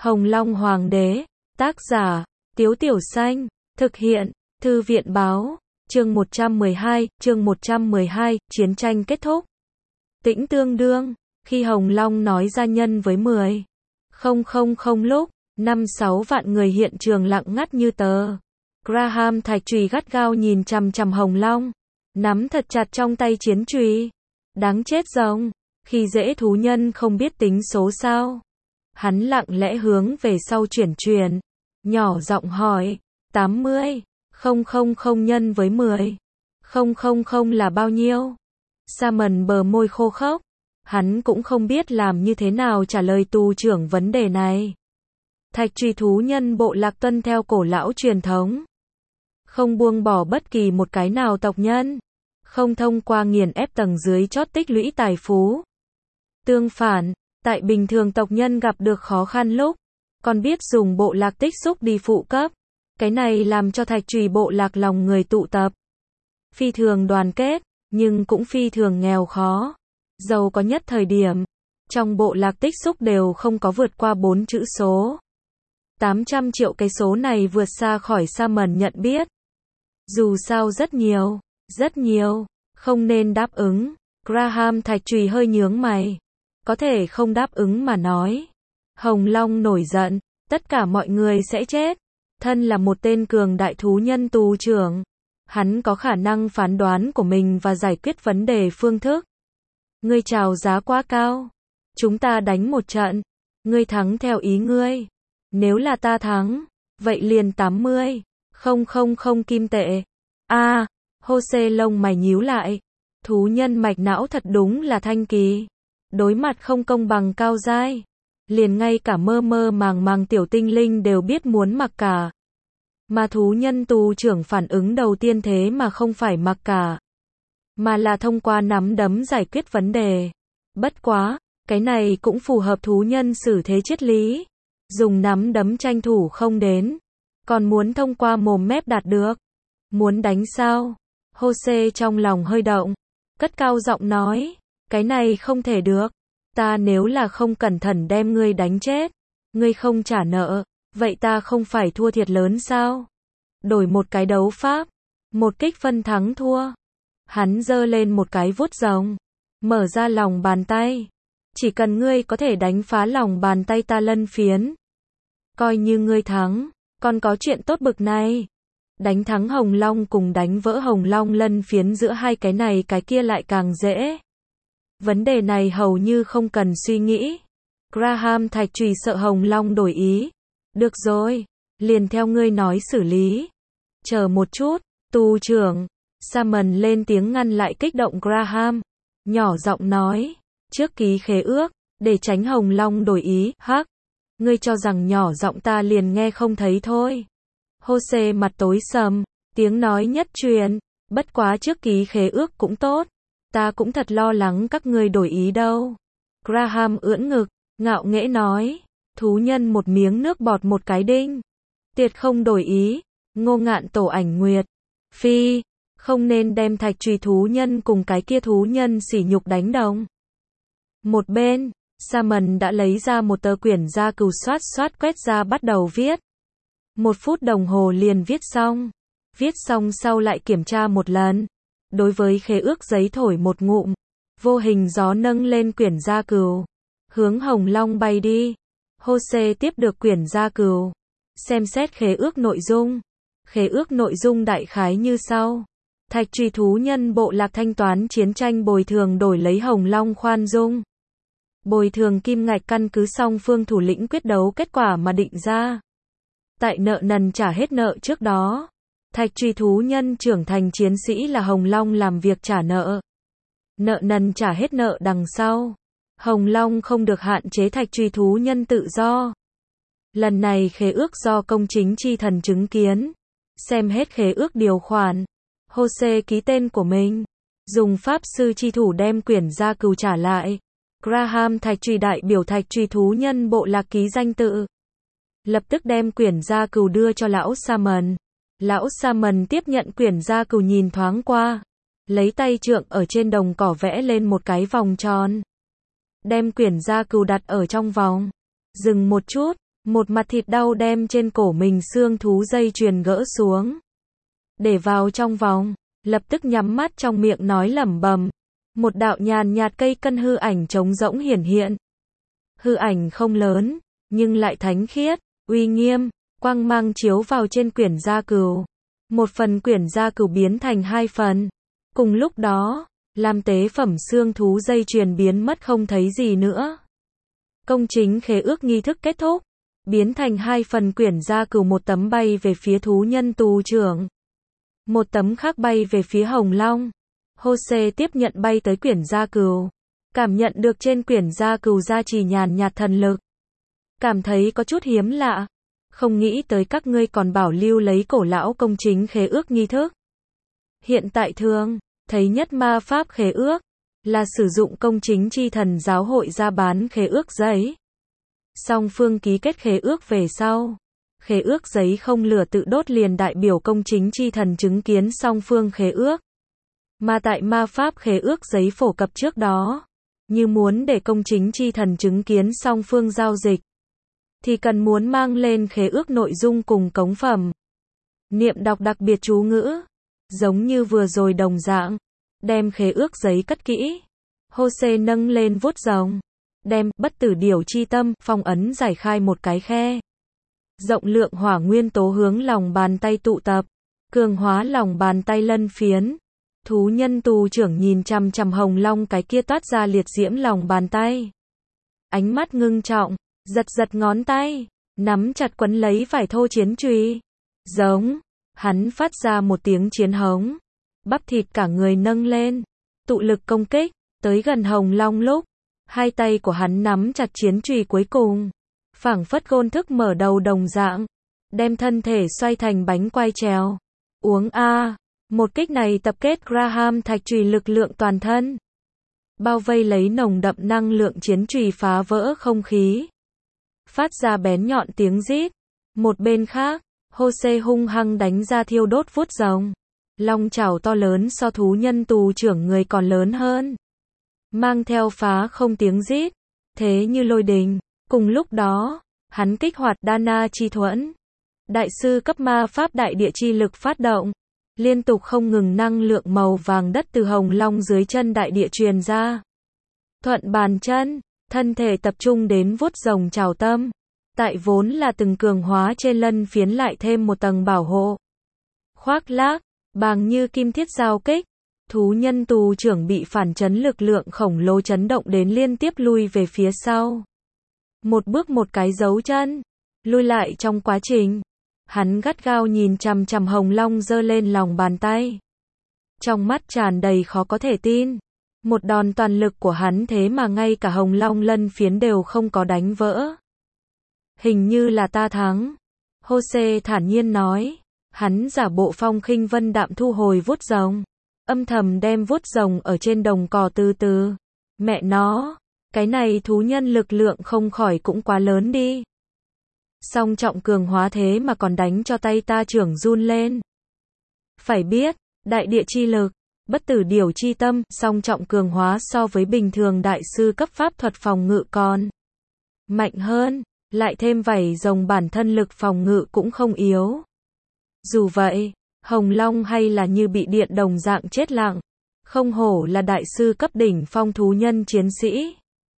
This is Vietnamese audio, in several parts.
Hồng Long Hoàng đế, tác giả, Tiếu Tiểu Xanh, thực hiện, Thư viện Báo, chương 112, chiến tranh kết thúc. Tĩnh tương đương, khi Hồng Long nói ra nhân với 10,000 lúc, 5-6 vạn người hiện trường lặng ngắt như tờ. Graham thạch chùy gắt gao nhìn chằm chằm Hồng Long, nắm thật chặt trong tay chiến chùy. Đáng chết rồng, khi dễ thú nhân không biết tính số sao. Hắn lặng lẽ hướng về sau chuyển, nhỏ giọng hỏi, 80,000 nhân với 10,000 là bao nhiêu? Simon bờ môi khô khốc, hắn cũng không biết làm như thế nào trả lời tù trưởng vấn đề này. Thạch truy thú nhân bộ lạc tuân theo cổ lão truyền thống, không buông bỏ bất kỳ một cái nào tộc nhân, không thông qua nghiền ép tầng dưới chót tích lũy tài phú. Tương phản, tại bình thường tộc nhân gặp được khó khăn lúc, còn biết dùng bộ lạc tích xúc đi phụ cấp. Cái này làm cho thạch trùy bộ lạc lòng người tụ tập. Phi thường đoàn kết, nhưng cũng phi thường nghèo khó. Giàu có nhất thời điểm, trong bộ lạc tích xúc đều không có vượt qua 4 chữ số. 800 triệu cái số này vượt xa khỏi Simon nhận biết. Dù sao rất nhiều, không nên đáp ứng. Graham thạch trùy hơi nhướng mày. Có thể không đáp ứng mà nói. Hồng Long nổi giận, tất cả mọi người sẽ chết. Thân là một tên cường đại thú nhân tù trưởng, hắn có khả năng phán đoán của mình và giải quyết vấn đề phương thức. Ngươi chào giá quá cao. Chúng ta đánh một trận. Ngươi thắng theo ý ngươi. Nếu là ta thắng, vậy liền 80,000 kim tệ. Jose lông mày nhíu lại. Thú nhân mạch não thật đúng là thanh kỳ. Đối mặt không công bằng cao giai, liền ngay cả mơ màng tiểu tinh linh đều biết muốn mặc cả. Mà thú nhân tù trưởng phản ứng đầu tiên thế mà không phải mặc cả, mà là thông qua nắm đấm giải quyết vấn đề. Bất quá, cái này cũng phù hợp thú nhân xử thế triết lý. Dùng nắm đấm tranh thủ không đến, còn muốn thông qua mồm mép đạt được. Muốn đánh sao? Jose trong lòng hơi động, cất cao giọng nói, cái này không thể được. Ta nếu là không cẩn thận đem ngươi đánh chết, ngươi không trả nợ, vậy ta không phải thua thiệt lớn sao? Đổi một cái đấu pháp, một kích phân thắng thua. Hắn giơ lên một cái vuốt rồng, mở ra lòng bàn tay. Chỉ cần ngươi có thể đánh phá lòng bàn tay ta lân phiến, coi như ngươi thắng, còn có chuyện tốt bực này. Đánh thắng Hồng Long cùng đánh vỡ Hồng Long lân phiến giữa hai cái này cái kia lại càng dễ. Vấn đề này hầu như không cần suy nghĩ. Graham thạch chùy sợ Hồng Long đổi ý. Được rồi, liền theo ngươi nói xử lý. Chờ một chút, tù trưởng. Simon lên tiếng ngăn lại kích động Graham. Nhỏ giọng nói, trước ký khế ước, để tránh Hồng Long đổi ý. Hắc, ngươi cho rằng nhỏ giọng ta liền nghe không thấy thôi. Jose mặt tối sầm, tiếng nói nhất truyền. Bất quá trước ký khế ước cũng tốt. Ta cũng thật lo lắng các ngươi đổi ý đâu. Graham ưỡn ngực, ngạo nghễ nói. Thú nhân một miếng nước bọt một cái đinh. Tiệt không đổi ý. Ngô Ngạn Tổ Ảnh Nguyệt. Phi, không nên đem thạch truy thú nhân cùng cái kia thú nhân sỉ nhục đánh đồng. Một bên, Simon đã lấy ra một tờ quyển gia cừu xoát quét ra bắt đầu viết. 1 phút đồng hồ liền viết xong. Viết xong sau lại kiểm tra một lần. Đối với khế ước giấy thổi một ngụm, vô hình gió nâng lên quyển gia cừu, hướng Hồng Long bay đi. Jose tiếp được quyển gia cừu, xem xét khế ước nội dung. Khế ước nội dung đại khái như sau. Thạch truy thú nhân bộ lạc thanh toán chiến tranh bồi thường đổi lấy Hồng Long khoan dung. Bồi thường kim ngạch căn cứ song phương thủ lĩnh quyết đấu kết quả mà định ra. Tại nợ nần trả hết nợ trước đó, thạch truy thú nhân trưởng thành chiến sĩ là Hồng Long làm việc trả nợ. Nợ nần trả hết nợ đằng sau, Hồng Long không được hạn chế thạch truy thú nhân tự do. Lần này khế ước do công chính chi thần chứng kiến. Xem hết khế ước điều khoản, Jose ký tên của mình, dùng pháp sư chi thủ đem quyển gia cừu trả lại. Graham thạch truy đại biểu thạch truy thú nhân bộ lạc ký danh tự. Lập tức đem quyển gia cừu đưa cho lão Simon. Lão Simon tiếp nhận quyển gia cừu nhìn thoáng qua, lấy tay trượng ở trên đồng cỏ vẽ lên một cái vòng tròn. Đem quyển gia cừu đặt ở trong vòng. Dừng một chút, Một mặt thịt đau đem trên cổ mình xương thú dây chuyền gỡ xuống. Để vào trong vòng, lập tức nhắm mắt trong miệng nói lẩm bẩm. Một đạo nhàn nhạt cây cân hư ảnh trống rỗng hiển hiện. Hư ảnh không lớn, nhưng lại thánh khiết, uy nghiêm, quang mang chiếu vào trên quyển gia cừu. Một phần quyển gia cừu biến thành hai phần. Cùng lúc đó, làm tế phẩm xương thú dây chuyền biến mất không thấy gì nữa. Công chính khế ước nghi thức kết thúc. Biến thành hai phần quyển gia cừu, một tấm bay về phía thú nhân tù trưởng. Một tấm khác bay về phía Hồng Long. Jose tiếp nhận bay tới quyển gia cừu. Cảm nhận được trên quyển gia cừu gia trì nhàn nhạt thần lực. Cảm thấy có chút hiếm lạ. Không nghĩ tới các ngươi còn bảo lưu lấy cổ lão công chính khế ước nghi thức. Hiện tại thường thấy nhất ma pháp khế ước là sử dụng công chính chi thần giáo hội ra bán khế ước giấy. Song phương ký kết khế ước về sau. Khế ước giấy không lửa tự đốt liền đại biểu công chính chi thần chứng kiến song phương khế ước. Mà tại ma pháp khế ước giấy phổ cập trước đó, như muốn để công chính chi thần chứng kiến song phương giao dịch, thì cần muốn mang lên khế ước nội dung cùng cống phẩm. Niệm đọc đặc biệt chú ngữ, giống như vừa rồi đồng dạng, đem khế ước giấy cất kỹ. Jose nâng lên vuốt rồng, đem bất tử điểu chi tâm phong ấn giải khai một cái khe. Rộng lượng hỏa nguyên tố hướng lòng bàn tay tụ tập, cường hóa lòng bàn tay lân phiến. Thú nhân tù trưởng nhìn chằm chằm Hồng Long cái kia toát ra liệt diễm lòng bàn tay. Ánh mắt ngưng trọng, giật giật ngón tay, nắm chặt quấn lấy vải thô chiến chùy. Giống, hắn phát ra một tiếng chiến hống. Bắp thịt cả người nâng lên, tụ lực công kích, tới gần Hồng Long lúc. Hai tay của hắn nắm chặt chiến chùy cuối cùng. Phảng phất gôn thức mở đầu đồng dạng. Đem thân thể xoay thành bánh quai trèo. Uống a. Một kích này tập kết Graham thạch chùy lực lượng toàn thân. Bao vây lấy nồng đậm năng lượng chiến chùy phá vỡ không khí. Phát ra bén nhọn tiếng rít. Một bên khác, Jose hung hăng đánh ra thiêu đốt vuốt rồng. Long chảo to lớn so thú nhân tù trưởng người còn lớn hơn. Mang theo phá không tiếng rít. Thế như lôi đình. Cùng lúc đó, hắn kích hoạt Dana chi thuẫn. Đại sư cấp ma pháp đại địa chi lực phát động. Liên tục không ngừng năng lượng màu vàng đất từ Hồng Long dưới chân đại địa truyền ra. Thuận bàn chân, thân thể tập trung đến vuốt rồng trào tâm. Tại vốn là từng cường hóa trên lân phiến lại thêm một tầng bảo hộ. Khoác lác, bàng như kim thiết giao kích. Thú nhân tù trưởng bị phản chấn lực lượng khổng lồ chấn động đến liên tiếp lui về phía sau. Một bước một cái dấu chân. Lui lại trong quá trình. Hắn gắt gao nhìn chằm chằm Hồng Long giơ lên lòng bàn tay. Trong mắt tràn đầy khó có thể tin. Một đòn toàn lực của hắn thế mà ngay cả Hồng Long lân phiến đều không có đánh vỡ. Hình như là ta thắng. Jose thản nhiên nói. Hắn giả bộ phong khinh vân đạm thu hồi vuốt rồng. Âm thầm đem vuốt rồng ở trên đồng cỏ từ từ. Mẹ nó, cái này thú nhân lực lượng không khỏi cũng quá lớn đi. Song trọng cường hóa thế mà còn đánh cho tay ta trưởng run lên. Phải biết, đại địa chi lực, bất tử điểu chi tâm, song trọng cường hóa so với bình thường đại sư cấp pháp thuật phòng ngự còn mạnh hơn, lại thêm vảy rồng bản thân lực phòng ngự cũng không yếu. Dù vậy, Hồng Long hay là như bị điện đồng dạng chết lặng, không hổ là đại sư cấp đỉnh phong thú nhân chiến sĩ.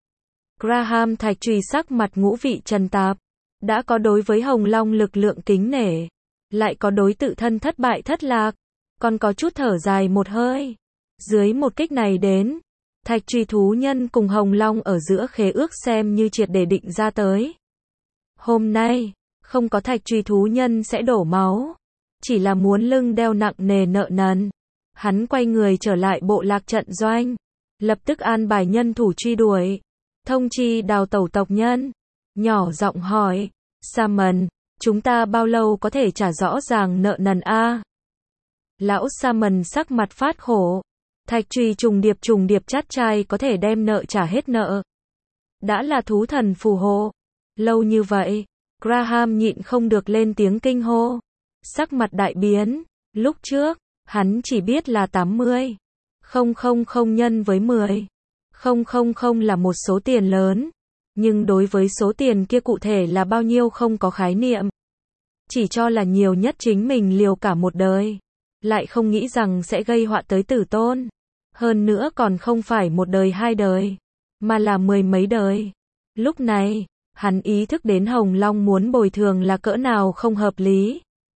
Graham thạch chùy sắc mặt ngũ vị trần tạp. Đã có đối với Hồng Long lực lượng kính nể, lại có đối tự thân thất bại thất lạc, còn có chút thở dài một hơi. Dưới một kích này đến, thạch chùy thú nhân cùng Hồng Long ở giữa khế ước xem như triệt để định ra tới. Hôm nay, không có thạch chùy thú nhân sẽ đổ máu, chỉ là muốn lưng đeo nặng nề nợ nần. Hắn quay người trở lại bộ lạc trận doanh, lập tức an bài nhân thủ truy đuổi, thông chi đào tẩu tộc nhân. Nhỏ giọng hỏi, Salmon, chúng ta bao lâu có thể trả rõ ràng nợ nần a? Lão Salmon sắc mặt phát khổ. Thạch chùy trùng điệp chát chai có thể đem nợ trả hết nợ. Đã là thú thần phù hộ. Lâu như vậy, Graham nhịn không được lên tiếng kinh hô. Sắc mặt đại biến, lúc trước, hắn chỉ biết là 80. 000 nhân với 10. 000 là một số tiền lớn. nhưng đối với số tiền kia cụ thể là bao nhiêu không có khái niệm. Chỉ cho là nhiều nhất chính mình liều cả một đời, lại không nghĩ rằng sẽ gây họa tới tử tôn. Hơn nữa còn không phải một đời hai đời, mà là mười mấy đời. Lúc này, hắn ý thức đến Hồng Long muốn bồi thường là cỡ nào không hợp lý.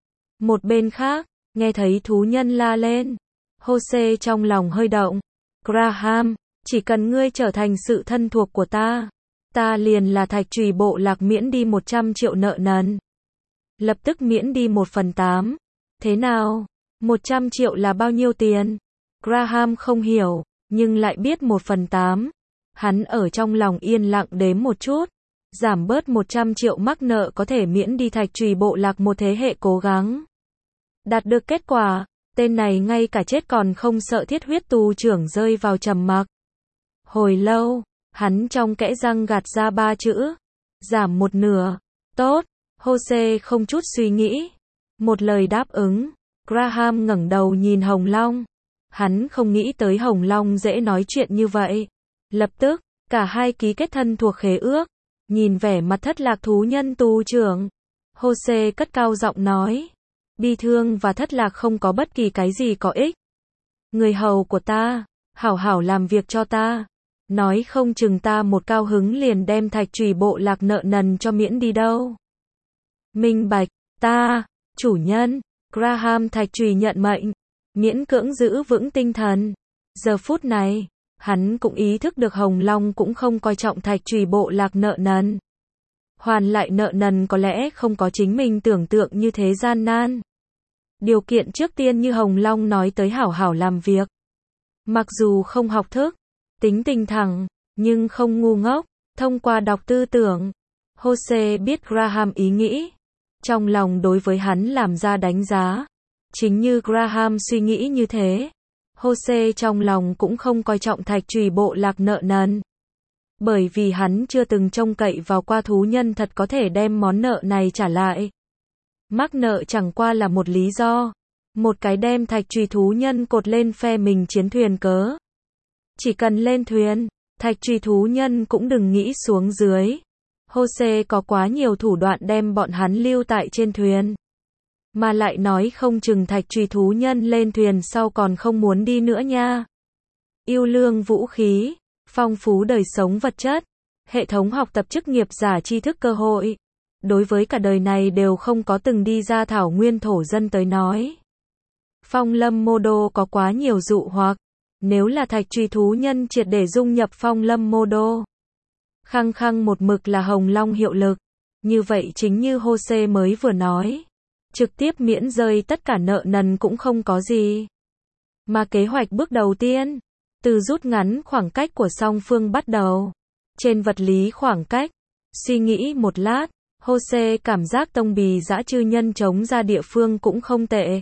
Một bên khác, nghe thấy thú nhân la lên, Jose trong lòng hơi động. Graham, chỉ cần ngươi trở thành sự thân thuộc của ta liền là Thạch Trùy bộ lạc miễn đi 100 triệu nợ nần. Lập tức miễn đi 1/8. Thế nào? 100 triệu là bao nhiêu tiền? Graham không hiểu, nhưng lại biết 1/8. Hắn ở trong lòng yên lặng đếm một chút. Giảm bớt 100 triệu mắc nợ có thể miễn đi Thạch Trùy bộ lạc một thế hệ cố gắng. Đạt được kết quả, tên này ngay cả chết còn không sợ. Thiết huyết tù trưởng rơi vào trầm mặc. Hồi lâu, hắn trong kẽ răng gạt ra 3 chữ. Giảm một nửa. Tốt. Jose không chút suy nghĩ. Một lời đáp ứng. Graham ngẩng đầu nhìn Hồng Long. Hắn không nghĩ tới Hồng Long dễ nói chuyện như vậy. Lập tức, cả hai ký kết thân thuộc khế ước. Nhìn vẻ mặt thất lạc thú nhân tù trưởng, Jose cất cao giọng nói. Bi thương và thất lạc không có bất kỳ cái gì có ích. Người hầu của ta, hảo hảo làm việc cho ta. Nói không chừng ta một cao hứng liền đem Thạch Trùy bộ lạc nợ nần cho miễn đi đâu. Minh bạch, ta, chủ nhân. Graham Thạch Trùy nhận mệnh, miễn cưỡng giữ vững tinh thần. Giờ phút này, hắn cũng ý thức được Hồng Long cũng không coi trọng Thạch Trùy bộ lạc nợ nần. Hoàn lại nợ nần có lẽ không có chính mình tưởng tượng như thế gian nan. Điều kiện trước tiên như Hồng Long nói tới hảo hảo làm việc. Mặc dù không học thức, tính tình thẳng, nhưng không ngu ngốc. Thông qua đọc tư tưởng, Jose biết Graham ý nghĩ. Trong lòng đối với hắn làm ra đánh giá. Chính như Graham suy nghĩ như thế. Jose trong lòng cũng không coi trọng Thạch Trùy bộ lạc nợ nần. Bởi vì hắn chưa từng trông cậy vào qua thú nhân thật có thể đem món nợ này trả lại. Mắc nợ chẳng qua là một lý do. Một cái đem Thạch Trùy thú nhân cột lên phe mình chiến thuyền cớ. Chỉ cần lên thuyền, Thạch Trùy thú nhân cũng đừng nghĩ xuống dưới. Jose có quá nhiều thủ đoạn đem bọn hắn lưu tại trên thuyền. Mà lại nói không chừng Thạch Trùy thú nhân lên thuyền sau còn không muốn đi nữa nha. Yêu lương vũ khí, phong phú đời sống vật chất, hệ thống học tập chức nghiệp giả tri thức cơ hội. Đối với cả đời này đều không có từng đi ra thảo nguyên thổ dân tới nói. Phong lâm mô đô có quá nhiều dụ hoặc. Nếu là Thạch Trùy thú nhân triệt để dung nhập phong lâm mô đô. Khăng khăng một mực là Hồng Long hiệu lực. Như vậy chính như Jose mới vừa nói. Trực tiếp miễn rơi tất cả nợ nần cũng không có gì. Mà kế hoạch bước đầu tiên, từ rút ngắn khoảng cách của song phương bắt đầu. Trên vật lý khoảng cách, suy nghĩ một lát, Jose cảm giác tông bì dã chư nhân chống ra địa phương cũng không tệ.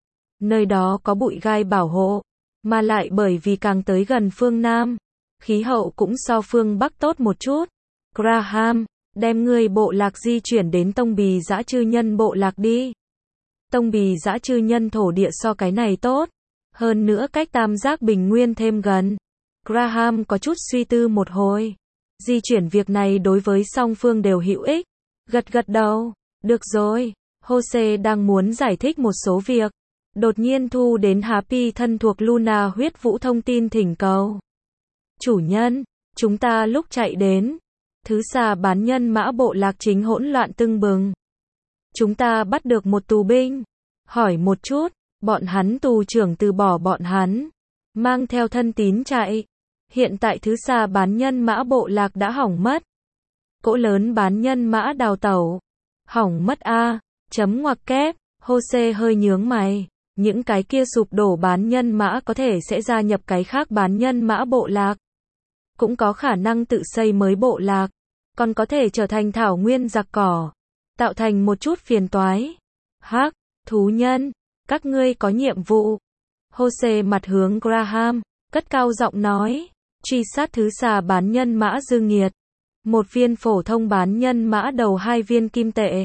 Nơi đó có bụi gai bảo hộ, mà lại bởi vì càng tới gần phương Nam, khí hậu cũng so phương Bắc tốt một chút. Graham, đem người bộ lạc di chuyển đến tông bì dã chư nhân bộ lạc đi. Tông bì dã chư nhân thổ địa so cái này tốt. Hơn nữa cách tam giác bình nguyên thêm gần. Graham có chút suy tư một hồi. Di chuyển việc này đối với song phương đều hữu ích. Gật gật đầu. Được rồi. Jose đang muốn giải thích một số việc. Đột nhiên thu đến Happy thân thuộc Luna huyết vũ thông tin thỉnh cầu. Chủ nhân, chúng ta lúc chạy đến. Thứ xà bán nhân mã bộ lạc chính hỗn loạn tưng bừng. Chúng ta bắt được một tù binh. Hỏi một chút, bọn hắn tù trưởng từ bỏ bọn hắn. Mang theo thân tín chạy. Hiện tại thứ xà bán nhân mã bộ lạc đã hỏng mất. Cỗ lớn bán nhân mã đào tẩu. Hỏng mất a. Chấm ngoặc kép. Jose hơi nhướng mày. Những cái kia sụp đổ bán nhân mã có thể sẽ gia nhập cái khác bán nhân mã bộ lạc. Cũng có khả năng tự xây mới bộ lạc. Còn có thể trở thành thảo nguyên giặc cỏ. Tạo thành một chút phiền toái. Hắc, thú nhân, các ngươi có nhiệm vụ. Jose mặt hướng Graham, cất cao giọng nói. Truy sát thứ xà bán nhân mã dư nghiệt. Một viên phổ thông bán nhân mã đầu 2 viên kim tệ.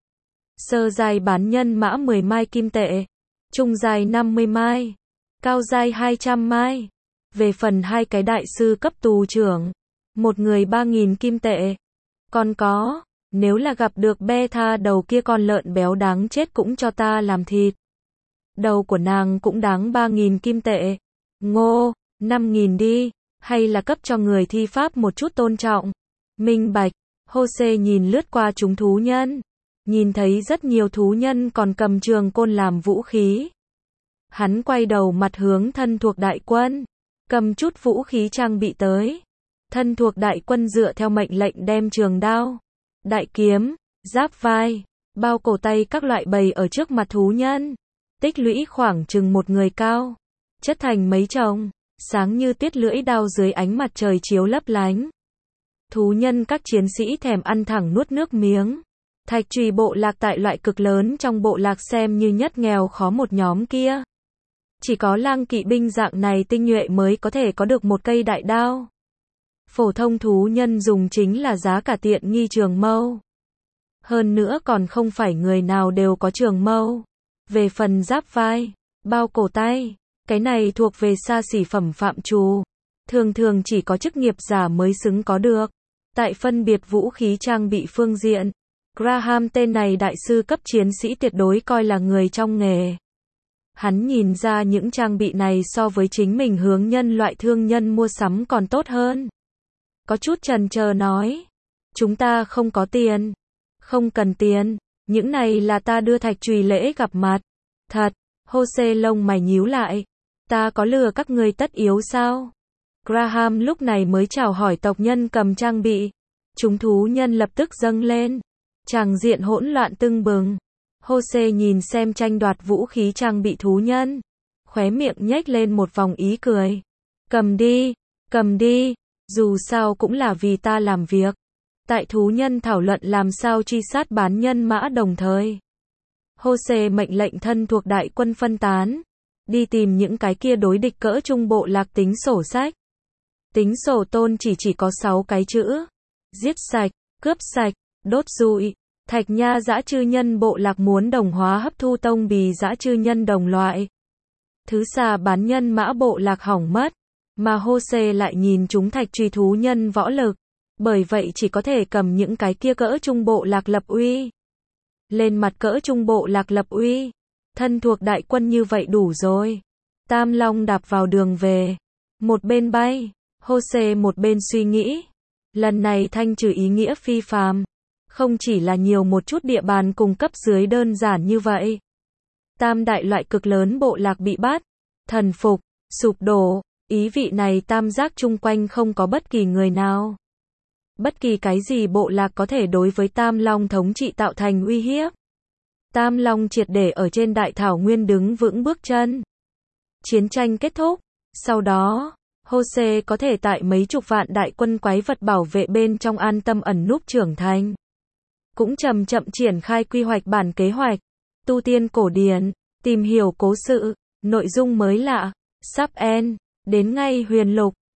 Sơ giai bán nhân mã 10 mai kim tệ. Trung giai 50 mai. Cao giai 200 mai. Về phần 2 cái đại sư cấp tù trưởng. Một người 3.000 kim tệ. Còn có, nếu là gặp được beta đầu kia con lợn béo đáng chết cũng cho ta làm thịt. Đầu của nàng cũng đáng 3.000 kim tệ. Ngô, 5.000 đi, hay là cấp cho người thi pháp một chút tôn trọng. Minh bạch, Jose nhìn lướt qua chúng thú nhân. Nhìn thấy rất nhiều thú nhân còn cầm trường côn làm vũ khí. Hắn quay đầu mặt hướng thân thuộc đại quân. Cầm chút vũ khí trang bị tới. Thân thuộc đại quân dựa theo mệnh lệnh đem trường đao, đại kiếm, giáp vai, bao cổ tay các loại bày ở trước mặt thú nhân. Tích lũy khoảng chừng một người cao. Chất thành mấy chồng, sáng như tiết lưỡi đao dưới ánh mặt trời chiếu lấp lánh. Thú nhân các chiến sĩ thèm ăn thẳng nuốt nước miếng. Thạch Trùy bộ lạc tại loại cực lớn trong bộ lạc xem như nhất nghèo khó một nhóm kia. Chỉ có lang kỵ binh dạng này tinh nhuệ mới có thể có được một cây đại đao. Phổ thông thú nhân dùng chính là giá cả tiện nghi trường mâu. Hơn nữa còn không phải người nào đều có trường mâu. Về phần giáp vai, bao cổ tay, cái này thuộc về xa xỉ phẩm phạm trù. Thường thường chỉ có chức nghiệp giả mới xứng có được. Tại phân biệt vũ khí trang bị phương diện, Graham tên này đại sư cấp chiến sĩ tuyệt đối coi là người trong nghề. Hắn nhìn ra những trang bị này so với chính mình hướng nhân loại thương nhân mua sắm còn tốt hơn. Có chút chần chờ nói. Chúng ta không có tiền. Không cần tiền. Những này là ta đưa Thạch Trùy lễ gặp mặt. Thật. Jose lông mày nhíu lại. Ta có lừa các ngươi tất yếu sao? Graham lúc này mới chào hỏi tộc nhân cầm trang bị. Chúng thú nhân lập tức dâng lên. Tràng diện hỗn loạn tưng bừng. Jose nhìn xem tranh đoạt vũ khí trang bị thú nhân. Khóe miệng nhếch lên một vòng ý cười. Cầm đi. Cầm đi. Dù sao cũng là vì ta làm việc. Tại thú nhân thảo luận làm sao truy sát bán nhân mã đồng thời. Jose mệnh lệnh thân thuộc đại quân phân tán. Đi tìm những cái kia đối địch cỡ trung bộ lạc tính sổ sách. Tính sổ tôn chỉ có 6 cái chữ. Giết sạch, cướp sạch, đốt rụi. Thạch Nha dã chư nhân bộ lạc muốn đồng hóa hấp thu tông bì dã chư nhân đồng loại. Thứ xà bán nhân mã bộ lạc hỏng mất. Mà Jose lại nhìn chúng Thạch Trùy thú nhân võ lực. Bởi vậy chỉ có thể cầm những cái kia cỡ trung bộ lạc lập uy. Lên mặt cỡ trung bộ lạc lập uy. Thân thuộc đại quân như vậy đủ rồi. Tam Long đạp vào đường về. Một bên bay. Jose một bên suy nghĩ. Lần này thanh trừ ý nghĩa phi phàm. Không chỉ là nhiều một chút địa bàn cung cấp dưới đơn giản như vậy. Tam đại loại cực lớn bộ lạc bị bắt. Thần phục, sụp đổ. Ý vị này tam giác chung quanh không có bất kỳ người nào. Bất kỳ cái gì bộ lạc có thể đối với Tam Long thống trị tạo thành uy hiếp. Tam Long triệt để ở trên đại thảo nguyên đứng vững bước chân. Chiến tranh kết thúc. Sau đó, Jose có thể tại mấy chục vạn đại quân quái vật bảo vệ bên trong an tâm ẩn núp trưởng thành. Cũng chậm chậm triển khai quy hoạch bản kế hoạch. Tu tiên cổ điển, tìm hiểu cố sự, nội dung mới lạ, sắp end, đến ngay huyền lục.